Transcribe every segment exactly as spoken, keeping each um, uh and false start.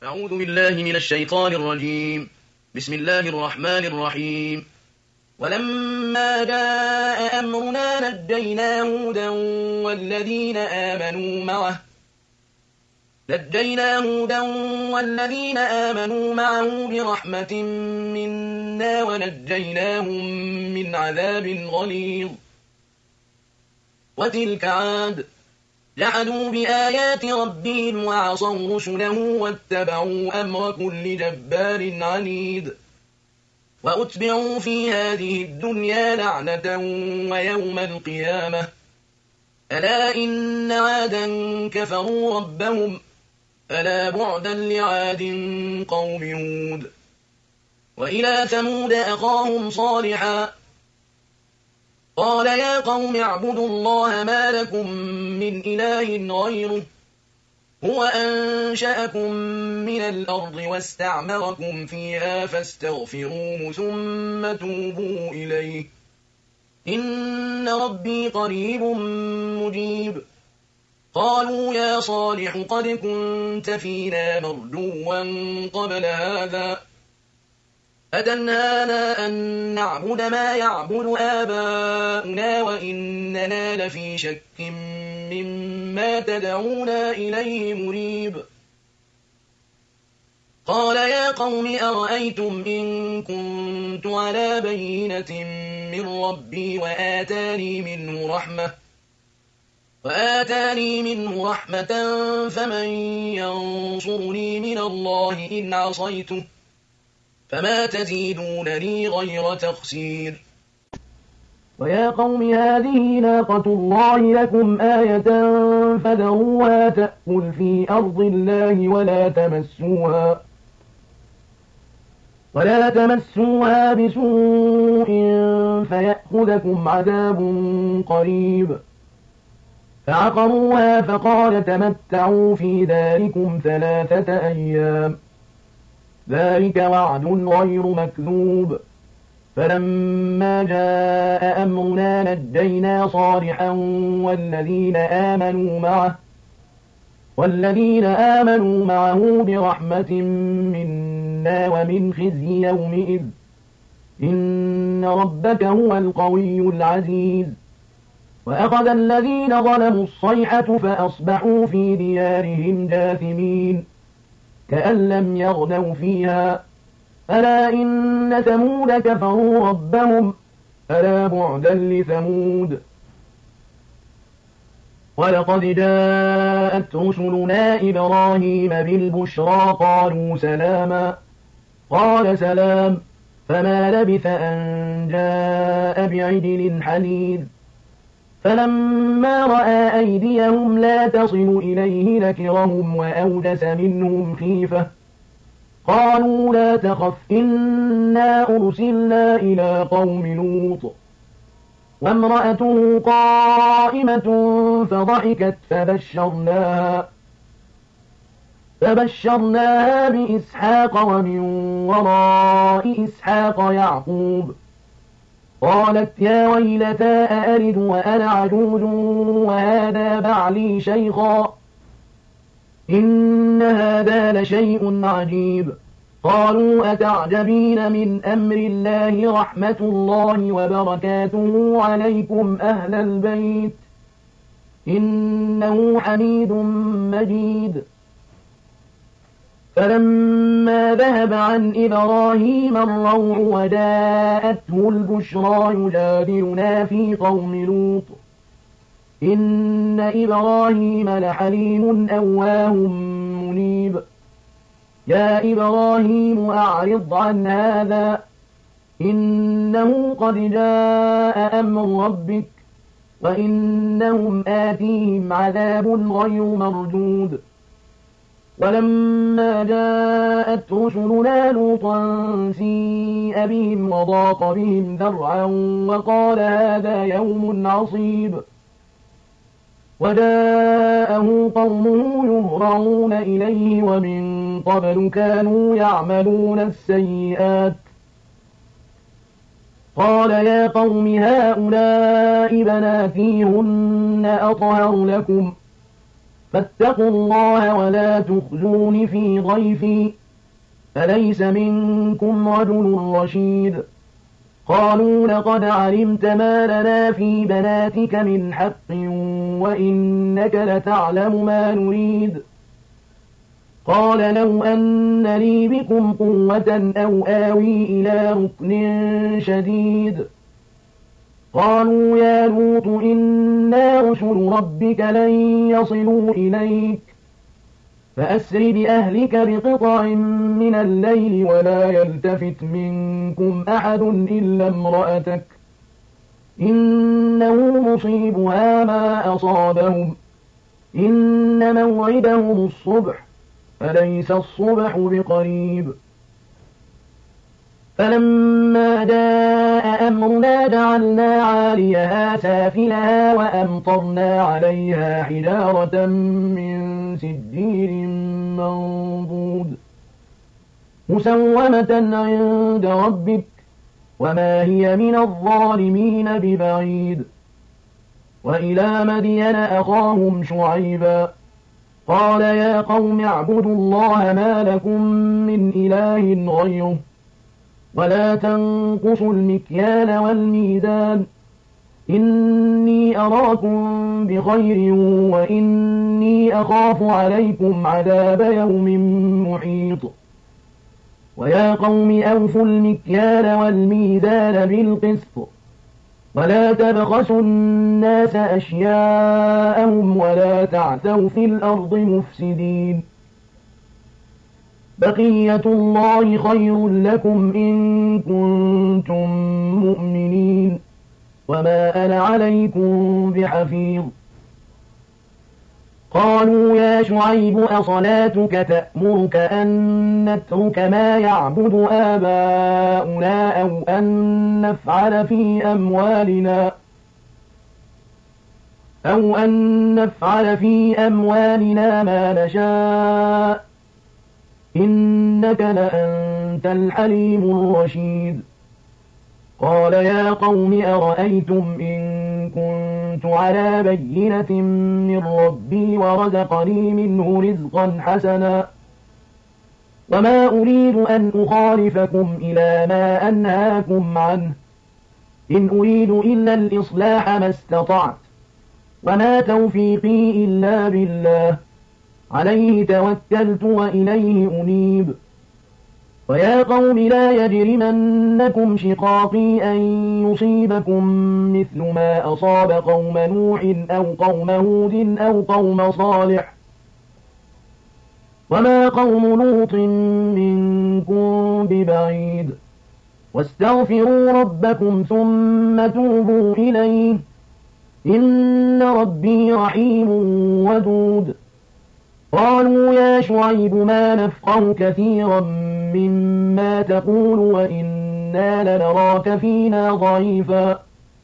أعوذ بالله من الشيطان الرجيم. بسم الله الرحمن الرحيم. ولما جاء أمرنا نجينا هودا والذين آمنوا معه نجينا هودا والذين آمنوا معه برحمة منا ونجيناهم من عذاب غليظ. وتلك عاد جحدوا بآيات ربهم وعصوا رسله واتبعوا أمر كل جبار عنيد. وأتبعوا في هذه الدنيا لعنة ويوم القيامة. ألا إن عادا كفروا ربهم ألا بعدا لعاد قوم هود. وإلى ثمود أخاهم صالحا قال يا قوم اعبدوا الله ما لكم من إله غيره هو أنشأكم من الأرض واستعمركم فيها فاستغفروه ثم توبوا إليه إن ربي قريب مجيب. قالوا يا صالح قد كنت فينا مرجوا قبل هذا أتنهانا أن نعبد ما يعبد آباؤنا وإننا لفي شك مما تدعونا إليه مريب. قال يا قوم أرأيتم إن كنت على بينة من ربي وآتاني منه رحمة وآتاني منه رحمة فمن ينصرني من الله إن عصيته فما تزيدونني غير تخسير. ويا قوم هذه ناقة الله لكم آية فذروها تأكل في أرض الله ولا تمسوها ولا تمسوها بسوء فيأخذكم عذاب قريب. فعقروها فقال تمتعوا في داركم ثلاثة أيام ذلك وعد غير مكذوب. فلما جاء أمرنا نجينا صالحا والذين آمنوا معه والذين آمنوا معه برحمة منا ومن خزي يومئذ إن ربك هو القوي العزيز. وأخذ الذين ظلموا الصيحة فأصبحوا في ديارهم جاثمين كأن لم يغنوا فيها ألا إن ثمود كفروا ربهم ألا بعدا لثمود. ولقد جاءت رسلنا إبراهيم بالبشرى قالوا سلاما قال سلام فما لبث أن جاء بعجل حنيذ. فلما رأى أيديهم لا تصل إليه نكرهم وأوجس منهم خيفة قالوا لا تخف إنا أرسلنا إلى قوم لوط وامرأته قائمة فضحكت فبشرناها فبشرناها بإسحاق ومن وراء إسحاق يعقوب قالت يا ويلتى أألد وأنا عجوز وهذا بعلي شيخا إن هذا لشيء عجيب. قالوا أتعجبين من أمر الله رحمة الله وبركاته عليكم أهل البيت إنه حميد مجيد. فلما ذهب عن إبراهيم الروع وجاءته البشرى يجادلنا في قوم لوط إن إبراهيم لحليم أواه منيب. يا إبراهيم أعرض عن هذا إنه قد جاء أمر ربك وإنهم آتيهم عذاب غير مردود. ولما جاءت رسلنا لوطا سيء بهم وضاق بهم ذرعا وقال هذا يوم عصيب. وجاءه قومه يهرعون إليه ومن قبل كانوا يعملون السيئات قال يا قوم هؤلاء بناتي هن أطهر لكم فاتقوا الله ولا تخزون في ضيفي أليس منكم رجل رشيد قالوا لقد علمت ما لنا في بناتك من حق وإنك لتعلم ما نريد قال لو أن لي بكم قوة أو آوي إلى ركن شديد قالوا يا لوط إنا رسل ربك لن يصلوا إليك فأسر بأهلك بقطع من الليل ولا يلتفت منكم أحد إلا امرأتك إنه مصيبها ما أصابهم إن موعدهم الصبح فليس الصبح بقريب فلما جاء أمرنا جعلنا عاليها سافلها وأمطرنا عليها حجارة من سجيل منضود مسومة عند ربك وما هي من الظالمين ببعيد وإلى مدين أخاهم شعيبا قال يا قوم اعبدوا الله ما لكم من إله غيره ولا تنقصوا المكيال والميزان إني أراكم بخير وإني أخاف عليكم عذاب يوم محيط ويا قوم أوفوا المكيال والميزان بالقسط ولا تبخسوا الناس أشياءهم ولا تعثوا في الأرض مفسدين بقية الله خير لكم إن كنتم مؤمنين وما أنا عليكم بحفيظ قالوا يا شعيب أصلاتك تأمرك أن نترك ما يعبد آباؤنا أو أن نفعل في أموالنا أو أن نفعل في أموالنا ما نشاء إنك لأنت الحليم الرشيد قال يا قوم أرأيتم إن كنت على بينة من ربي ورزقني منه رزقا حسنا وما أريد أن أخالفكم إلى ما أنهاكم عنه إن أريد إلا الإصلاح ما استطعت وما توفيقي إلا بالله عليه توكلت وإليه أنيب ويا قوم لا يجرمنكم شقاقي أن يصيبكم مثل ما أصاب قوم نوح أو قوم هود أو قوم صالح وما قوم لوط منكم ببعيد واستغفروا ربكم ثم توبوا إليه إن ربي رحيم ودود قالوا يا شعيب ما نفقه كثيرا مما تقول وإنا لنراك فينا ضعيفا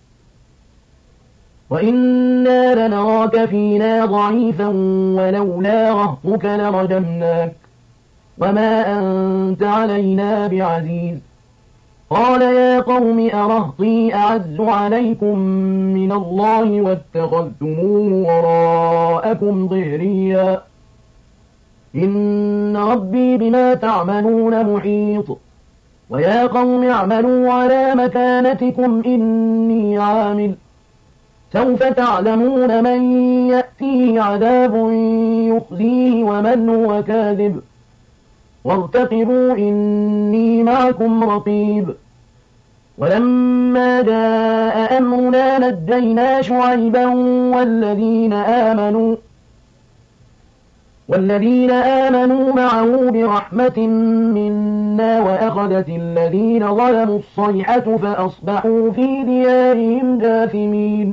وإنا لنراك فينا ضعيفا ولولا رهطك لرجمناك وما أنت علينا بعزيز قال يا قوم أرهطي أعز عليكم من الله واتخذتموه وراءكم ظهريا إن ربي بما تعملون محيط ويا قوم اعملوا على مكانتكم إني عامل سوف تعلمون من يأتيه عذاب يخزيه ومن هو كاذب وارتقبوا إني معكم رقيب ولما جاء أمرنا نجينا شعيبا والذين آمنوا والذين آمنوا معه برحمة منا وأخذت الذين ظلموا الصيحة فأصبحوا في ديارهم جاثمين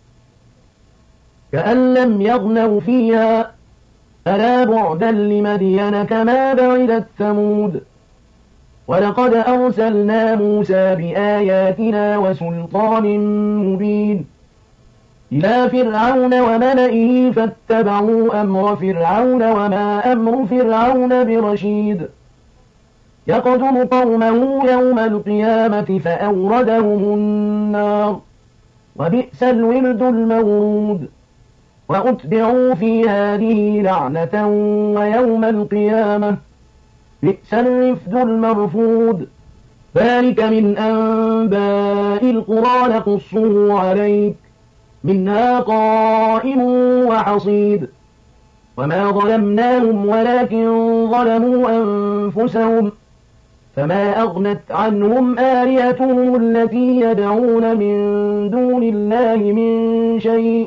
كأن لم يغنوا فيها ألا بعدا لمدين كما بعدت ثمود ولقد أرسلنا موسى بآياتنا وسلطان مبين إلى فرعون وملئه فاتبعوا أمر فرعون وما أمر فرعون برشيد يقدم قومه يوم القيامة فأوردهم النار وبئس الورد المورود وأتبعوا في هذه لعنة ويوم القيامة بئس الرفد المرفود. ذلك من أنباء القرى نقصه عليك منها قائم وحصيد. وما ظلمناهم ولكن ظلموا أنفسهم فما أغنت عنهم آلهتهم التي يدعون من دون الله من شيء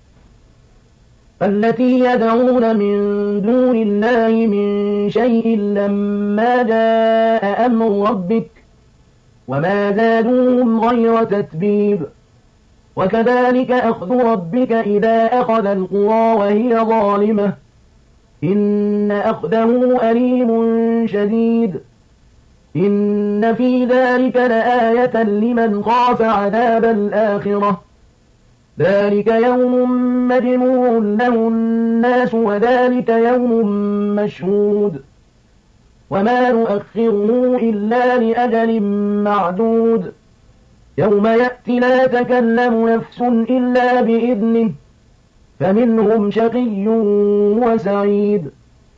التي يدعون من دون الله من شيء لما جاء أمر ربك وما زادوهم غير تتبيب. وكذلك أخذ ربك إذا أخذ القرى وهي ظالمة إن أخذه أليم شديد. إن في ذلك لآية لمن خاف عذاب الآخرة ذلك يوم مجموع له الناس وذلك يوم مشهود وما نؤخره إلا لأجل معدود. يوم يأتي لا تكلم نفس إلا بإذنه فمنهم شقي وسعيد.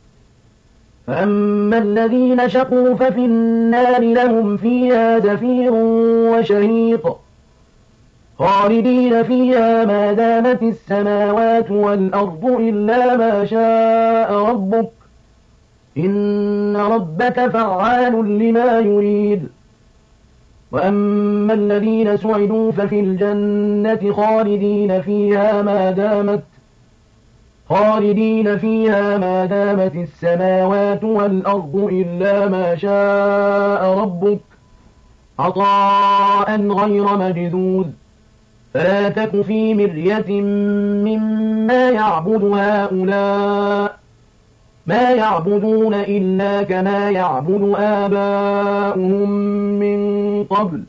فأما الذين شقوا ففي النار لهم فيها زفير وشهيق خالدين فيها ما دامت السماوات والأرض إلا ما شاء ربك إن ربك فعال لما يريد. وأما الذين سعدوا ففي الجنة خالدين فيها ما دامت خالدين فيها ما دامت السماوات والأرض إلا ما شاء ربك عطاء غير مجدود. فلا تك في مرية مما يعبد هؤلاء ما يعبدون إلا كما يعبد آباؤهم من قبل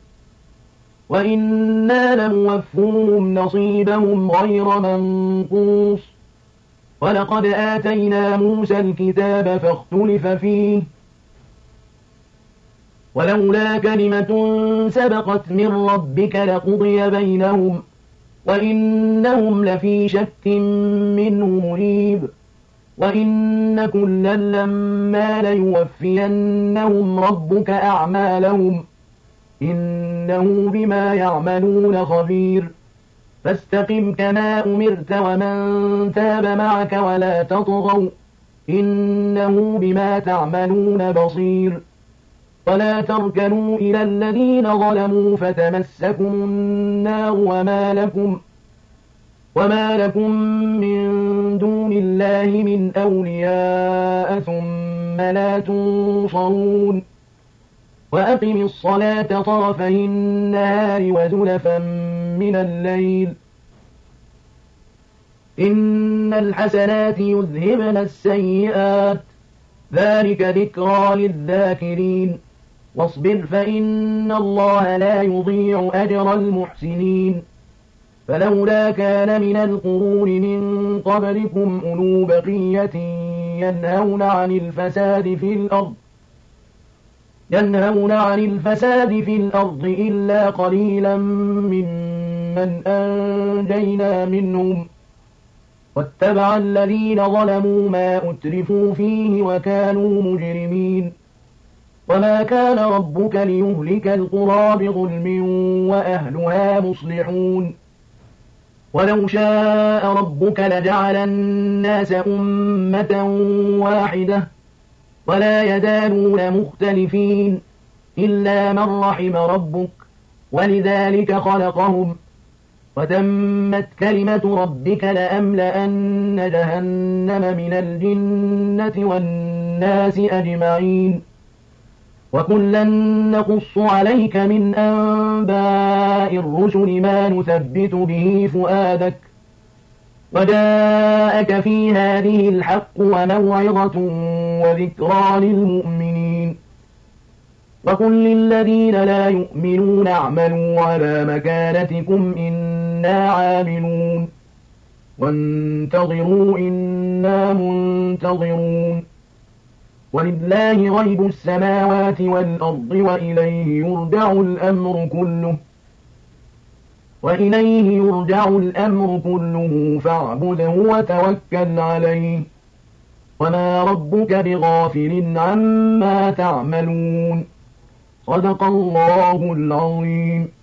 وإنا لنوفوهم نصيبهم غير منقوص. ولقد آتينا موسى الكتاب فاختلف فيه ولولا كلمة سبقت من ربك لقضي بينهم وإنهم لفي شك منه مريب. وإن كلا لما ليوفينهم ربك أعمالهم إنه بما يعملون خبير. فاستقم كما أمرت ومن تاب معك ولا تطغوا إنه بما تعملون بصير. ولا تركنوا إلى الذين ظلموا فتمسكم النار وما لكم وما لكم من دون الله من أولياء ثم لا تنصرون. وأقم الصلاة طرفي النهار وزلفا من الليل إن الحسنات يذهبن السيئات ذلك ذكرى للذاكرين. واصبر فإن الله لا يضيع أجر المحسنين. فلولا كان من القرون من قبلكم أولو بقية ينهون عن الفساد في الأرض ينهون عن الفساد في الأرض إلا قليلا ممن أنجينا منهم واتبع الذين ظلموا ما أترفوا فيه وكانوا مجرمين. وما كان ربك ليهلك القرى بظلم وأهلها مصلحون. ولو شاء ربك لجعل الناس أمة واحدة ولا يزالون مختلفين إلا من رحم ربك ولذلك خلقهم وتمت كلمة ربك لأملأن جهنم من الجنة والناس أجمعين. وكلا نقص عليك من أنباء الرسل ما نثبت به فؤادك وجاءك في هذه الحق وموعظة وذكرى للمؤمنين. وقل للذين لا يؤمنون اعملوا على مكانتكم إنا عاملون وانتظروا إنا منتظرون. ولله غيب السماوات والأرض وإليه يرجع الأمر كله وإليه يرجع الأمر كله فاعبده وتوكل عليه وما ربك بغافل عما تعملون صدق الله العظيم.